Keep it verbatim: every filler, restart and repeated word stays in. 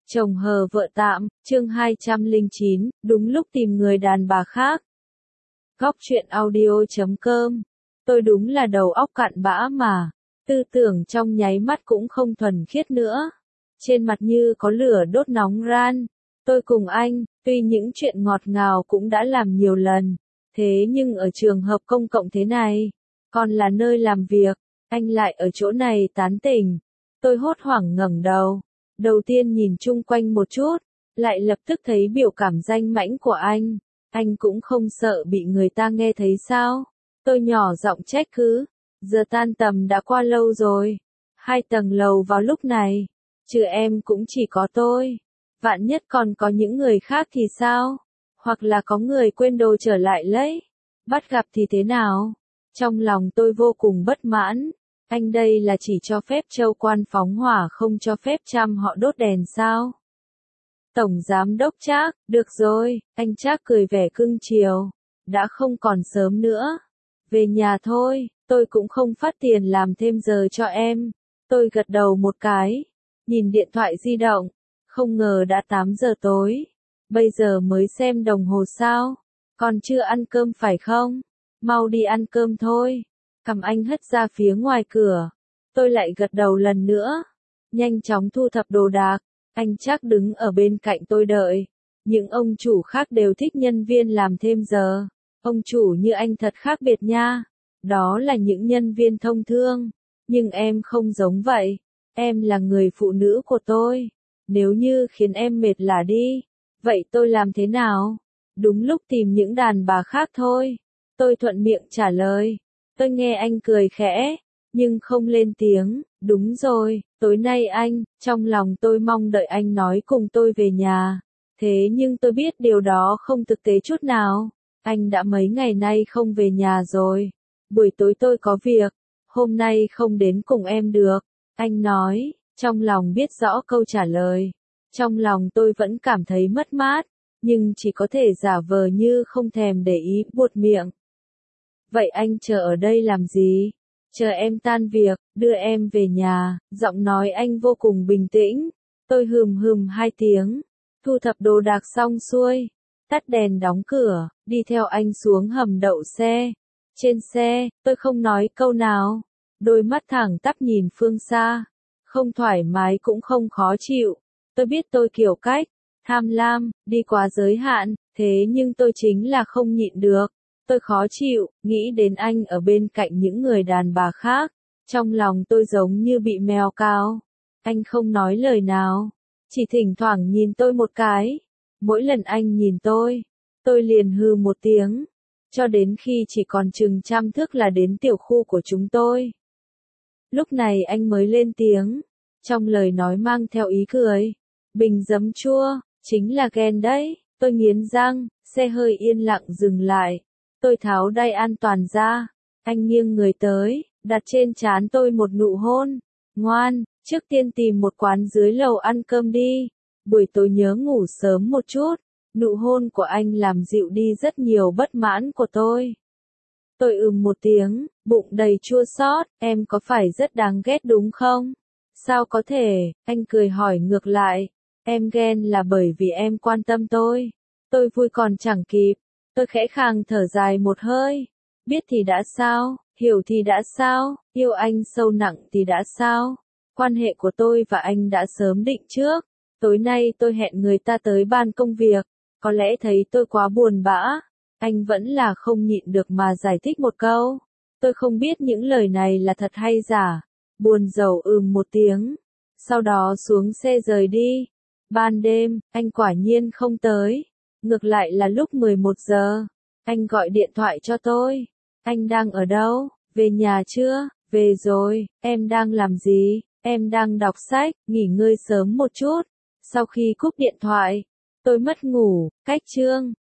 Chồng hờ vợ tạm, chương hai trăm lẻ chín, đúng lúc tìm người đàn bà khác. Góc truyện audio chấm com. Tôi đúng là đầu óc cặn bã mà, tư tưởng trong nháy mắt cũng không thuần khiết nữa. Trên mặt như có lửa đốt nóng ran. Tôi cùng anh, tuy những chuyện ngọt ngào cũng đã làm nhiều lần, thế nhưng ở trường hợp công cộng thế này, còn là nơi làm việc, anh lại ở chỗ này tán tỉnh. Tôi hốt hoảng ngẩng đầu. Đầu tiên nhìn chung quanh một chút, lại lập tức thấy biểu cảm danh mãnh của anh. Anh cũng không sợ bị người ta nghe thấy sao? Tôi nhỏ giọng trách cứ. Giờ tan tầm đã qua lâu rồi. Hai tầng lầu vào lúc này. Chứ em cũng chỉ có tôi. Vạn nhất còn có những người khác thì sao? Hoặc là có người quên đồ trở lại lấy. Bắt gặp thì thế nào? Trong lòng tôi vô cùng bất mãn. Anh đây là chỉ cho phép châu quan phóng hỏa không cho phép trăm họ đốt đèn sao? Tổng giám đốc Trác, được rồi, anh Trác cười vẻ cưng chiều. Đã không còn sớm nữa. Về nhà thôi, tôi cũng không phát tiền làm thêm giờ cho em. Tôi gật đầu một cái. Nhìn điện thoại di động. Không ngờ đã tám giờ tối. Bây giờ mới xem đồng hồ sao? Còn chưa ăn cơm phải không? Mau đi ăn cơm thôi. Cầm anh hất ra phía ngoài cửa. Tôi lại gật đầu lần nữa. Nhanh chóng thu thập đồ đạc. Anh Trác đứng ở bên cạnh tôi đợi. Những ông chủ khác đều thích nhân viên làm thêm giờ. Ông chủ như anh thật khác biệt nha. Đó là những nhân viên thông thương. Nhưng em không giống vậy. Em là người phụ nữ của tôi. Nếu như khiến em mệt lả đi. Vậy tôi làm thế nào? Đúng lúc tìm những đàn bà khác thôi. Tôi thuận miệng trả lời. Tôi nghe anh cười khẽ, nhưng không lên tiếng. Đúng rồi, tối nay anh, trong lòng tôi mong đợi anh nói cùng tôi về nhà. Thế nhưng tôi biết điều đó không thực tế chút nào. Anh đã mấy ngày nay không về nhà rồi. Buổi tối tôi có việc, hôm nay không đến cùng em được. Anh nói, trong lòng biết rõ câu trả lời. Trong lòng tôi vẫn cảm thấy mất mát, nhưng chỉ có thể giả vờ như không thèm để ý, buột miệng. Vậy anh chờ ở đây làm gì? Chờ em tan việc, đưa em về nhà. Giọng nói anh vô cùng bình tĩnh. Tôi hừm hừm hai tiếng. Thu thập đồ đạc xong xuôi. Tắt đèn đóng cửa, đi theo anh xuống hầm đậu xe. Trên xe, tôi không nói câu nào. Đôi mắt thẳng tắp nhìn phương xa. Không thoải mái cũng không khó chịu. Tôi biết tôi kiểu cách, tham lam, đi quá giới hạn. Thế nhưng tôi chính là không nhịn được. Tôi khó chịu, nghĩ đến anh ở bên cạnh những người đàn bà khác. Trong lòng tôi giống như bị mèo cào. Anh không nói lời nào. Chỉ thỉnh thoảng nhìn tôi một cái. Mỗi lần anh nhìn tôi, tôi liền hừ một tiếng. Cho đến khi chỉ còn chừng trăm thước là đến tiểu khu của chúng tôi. Lúc này anh mới lên tiếng. Trong lời nói mang theo ý cười. Bình giấm chua, chính là ghen đấy. Tôi nghiến răng, xe hơi yên lặng dừng lại. Tôi tháo đai an toàn ra. Anh nghiêng người tới, đặt trên trán tôi một nụ hôn. Ngoan, trước tiên tìm một quán dưới lầu ăn cơm đi. Buổi tối nhớ ngủ sớm một chút. Nụ hôn của anh làm dịu đi rất nhiều bất mãn của tôi. Tôi ừm một tiếng, bụng đầy chua xót. Em có phải rất đáng ghét đúng không? Sao có thể? Anh cười hỏi ngược lại. Em ghen là bởi vì em quan tâm tôi. Tôi vui còn chẳng kịp. Tôi khẽ khàng thở dài một hơi. Biết thì đã sao, hiểu thì đã sao, yêu anh sâu nặng thì đã sao. Quan hệ của tôi và anh đã sớm định trước. Tối nay tôi hẹn người ta tới ban công việc. Có lẽ thấy tôi quá buồn bã. Anh vẫn là không nhịn được mà giải thích một câu. Tôi không biết những lời này là thật hay giả. Buồn rầu ừm một tiếng. Sau đó xuống xe rời đi. Ban đêm, anh quả nhiên không tới. Ngược lại là lúc mười một giờ, anh gọi điện thoại cho tôi. Anh đang ở đâu? Về nhà chưa? Về rồi. Em đang làm gì? Em đang đọc sách, nghỉ ngơi sớm một chút. Sau khi cúp điện thoại, tôi mất ngủ, cách chương.